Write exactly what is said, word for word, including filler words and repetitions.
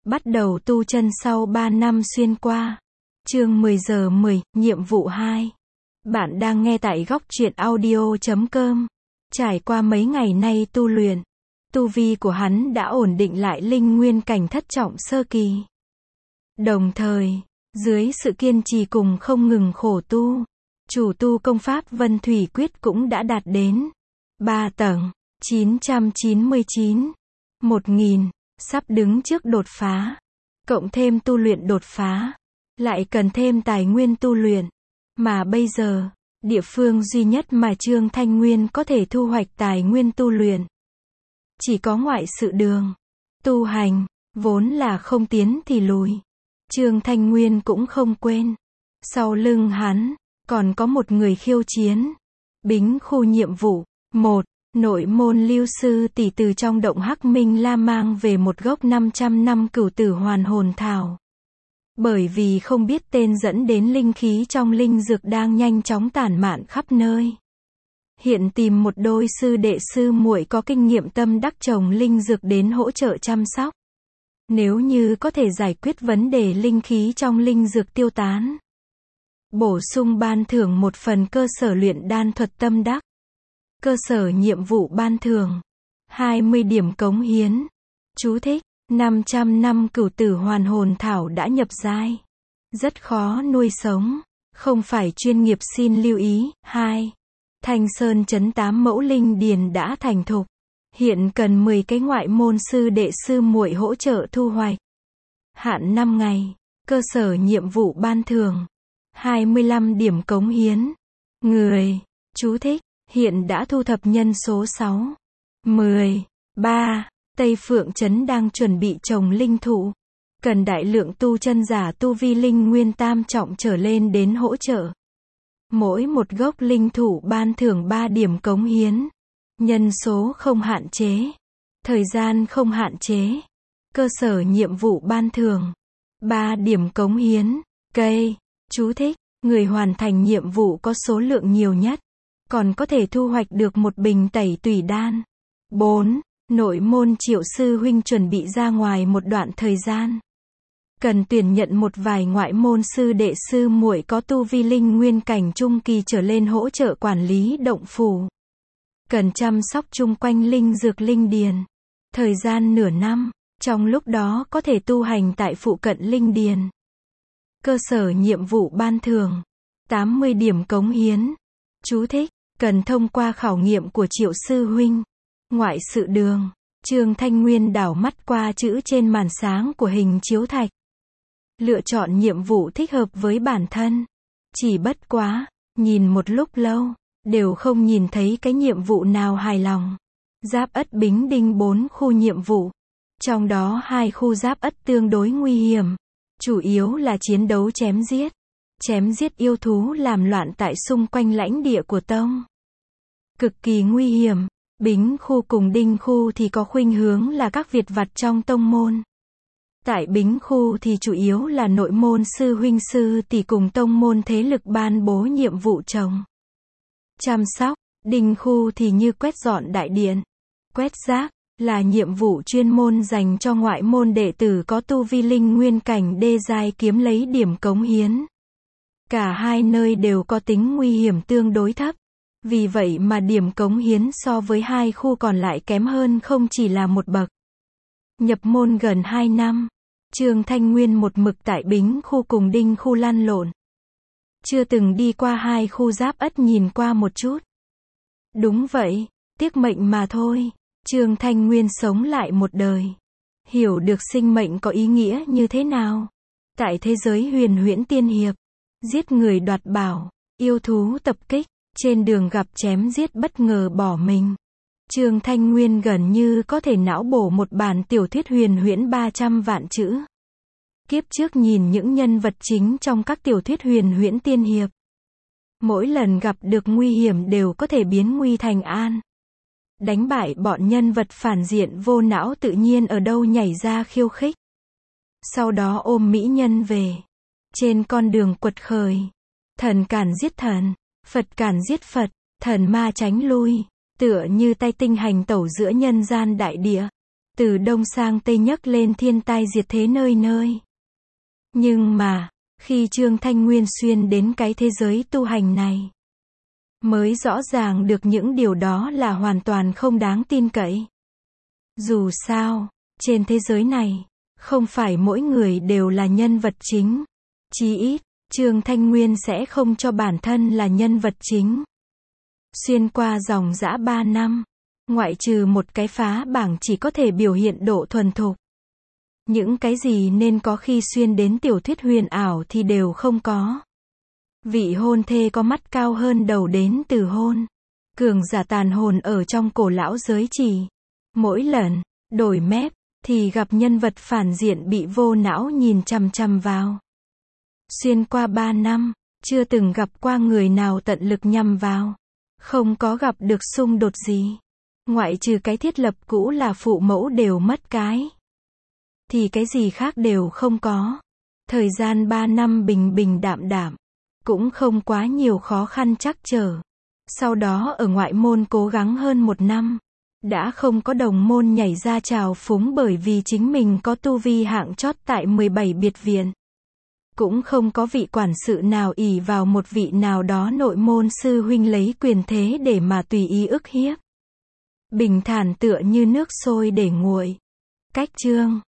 Bắt đầu tu chân sau ba năm xuyên qua. Chương mười giờ mười, nhiệm vụ hai. Bạn đang nghe tại góc truyện audio chấm com. Trải qua mấy ngày nay tu luyện, tu vi của hắn đã ổn định lại linh nguyên cảnh thất trọng sơ kỳ. Đồng thời, dưới sự kiên trì cùng không ngừng khổ tu, chủ tu công pháp Vân Thủy Quyết cũng đã đạt đến ba tầng, chín trăm chín mươi chín, một nghìn, sắp đứng trước đột phá. Cộng thêm tu luyện đột phá, lại cần thêm tài nguyên tu luyện. Mà bây giờ, địa phương duy nhất mà Trương Thanh Nguyên có thể thu hoạch tài nguyên tu luyện, chỉ có ngoại sự đường. Tu hành, vốn là không tiến thì lùi. Trương Thanh Nguyên cũng không quên. Sau lưng hắn, còn có một người khiêu chiến. Bính khu nhiệm vụ. một. Nội môn lưu sư tỷ từ trong động Hắc Minh La mang về một gốc năm trăm năm cửu tử hoàn hồn thảo. Bởi vì không biết tên dẫn đến linh khí trong linh dược đang nhanh chóng tản mạn khắp nơi. Hiện tìm một đôi sư đệ sư muội có kinh nghiệm tâm đắc trồng linh dược đến hỗ trợ chăm sóc. Nếu như có thể giải quyết vấn đề linh khí trong linh dược tiêu tán, bổ sung ban thưởng một phần cơ sở luyện đan thuật tâm đắc. Cơ sở nhiệm vụ ban thưởng hai mươi điểm cống hiến. Chú thích: năm trăm năm cửu tử hoàn hồn thảo đã nhập giai, rất khó nuôi sống, không phải chuyên nghiệp, xin lưu ý. hai. Thanh Sơn trấn tám mẫu linh điền đã thành thục, hiện cần mười cái ngoại môn sư đệ sư muội hỗ trợ thu hoạch. Hạn năm ngày. Cơ sở nhiệm vụ ban thưởng hai mươi lăm điểm cống hiến. Người. Chú thích: hiện đã thu thập nhân số sáu. mười. ba. Tây Phượng Trấn đang chuẩn bị trồng linh thụ, cần đại lượng tu chân giả tu vi linh nguyên tam trọng trở lên đến hỗ trợ. Mỗi một gốc linh thụ ban thưởng ba điểm cống hiến. Nhân số không hạn chế, thời gian không hạn chế. Cơ sở nhiệm vụ ban thưởng ba điểm cống hiến. Cây. Chú thích: người hoàn thành nhiệm vụ có số lượng nhiều nhất, còn có thể thu hoạch được một bình tẩy tùy đan. bốn. Nội môn Triệu sư huynh chuẩn bị ra ngoài một đoạn thời gian, cần tuyển nhận một vài ngoại môn sư đệ sư muội có tu vi linh nguyên cảnh trung kỳ trở lên hỗ trợ quản lý động phủ. Cần chăm sóc chung quanh linh dược linh điền. Thời gian nửa năm, trong lúc đó có thể tu hành tại phụ cận linh điền. Cơ sở nhiệm vụ ban thưởng tám mươi điểm cống hiến. Chú thích: cần thông qua khảo nghiệm của Triệu sư huynh. Ngoại sự đường. Trương Thanh Nguyên đảo mắt qua chữ trên màn sáng của hình chiếu thạch, lựa chọn nhiệm vụ thích hợp với bản thân. Chỉ bất quá, nhìn một lúc lâu, đều không nhìn thấy cái nhiệm vụ nào hài lòng. Giáp Ất Bính Đinh bốn khu nhiệm vụ, trong đó hai khu Giáp Ất tương đối nguy hiểm, chủ yếu là chiến đấu chém giết, chém giết yêu thú làm loạn tại xung quanh lãnh địa của tông. Cực kỳ nguy hiểm. Bính khu cùng Đinh khu thì có khuynh hướng là các việt vặt trong tông môn. Tại Bính khu thì chủ yếu là nội môn sư huynh sư tỷ cùng tông môn thế lực ban bố nhiệm vụ trồng, chăm sóc. Đinh khu thì như quét dọn đại điện, quét rác, là nhiệm vụ chuyên môn dành cho ngoại môn đệ tử có tu vi linh nguyên cảnh đê giai kiếm lấy điểm cống hiến. Cả hai nơi đều có tính nguy hiểm tương đối thấp. Vì vậy mà điểm cống hiến so với hai khu còn lại kém hơn không chỉ là một bậc. Nhập môn gần hai năm, Trương Thanh Nguyên một mực tại Bính khu cùng Đinh khu lăn lộn, chưa từng đi qua hai khu Giáp Ất nhìn qua một chút. Đúng vậy, tiếc mệnh mà thôi. Trương Thanh Nguyên sống lại một đời, hiểu được sinh mệnh có ý nghĩa như thế nào. Tại thế giới huyền huyễn tiên hiệp, giết người đoạt bảo, yêu thú tập kích, trên đường gặp chém giết bất ngờ bỏ mình. Trương Thanh Nguyên gần như có thể não bổ một bản tiểu thuyết huyền huyễn ba trăm vạn chữ. Kiếp trước nhìn những nhân vật chính trong các tiểu thuyết huyền huyễn tiên hiệp, mỗi lần gặp được nguy hiểm đều có thể biến nguy thành an, đánh bại bọn nhân vật phản diện vô não tự nhiên ở đâu nhảy ra khiêu khích, sau đó ôm mỹ nhân về. Trên con đường quật khởi, thần cản giết thần, Phật cản giết Phật, thần ma tránh lui, tựa như tay tinh hành tẩu giữa nhân gian đại địa. từ đông sang tây nhấc lên thiên tai diệt thế nơi nơi. Nhưng mà, khi Trương Thanh Nguyên xuyên đến cái thế giới tu hành này, mới rõ ràng được những điều đó là hoàn toàn không đáng tin cậy. Dù sao, trên thế giới này, không phải mỗi người đều là nhân vật chính. Chí ít, Trương Thanh Nguyên sẽ không cho bản thân là nhân vật chính. Xuyên qua dòng dã ba năm, ngoại trừ một cái phá bảng chỉ có thể biểu hiện độ thuần thục. Những cái gì nên có khi xuyên đến tiểu thuyết huyền ảo thì đều không có. Vị hôn thê có mắt cao hơn đầu đến từ hôn. Cường giả tàn hồn ở trong cổ lão giới chỉ. Mỗi lần, đổi mép, thì gặp nhân vật phản diện bị vô não nhìn chằm chằm vào. Xuyên qua ba năm, chưa từng gặp qua người nào tận lực nhằm vào. Không có gặp được xung đột gì. Ngoại trừ cái thiết lập cũ là phụ mẫu đều mất cái. Thì cái gì khác đều không có. Thời gian ba năm bình bình đạm đạm. Cũng không quá nhiều khó khăn trắc trở. Sau đó ở ngoại môn cố gắng hơn một năm. Đã không có đồng môn nhảy ra trào phúng bởi vì chính mình có tu vi hạng chót tại mười bảy biệt viện. Cũng không có vị quản sự nào ỷ vào một vị nào đó nội môn sư huynh lấy quyền thế để mà tùy ý ức hiếp. Bình thản tựa như nước sôi để nguội. Cách Trương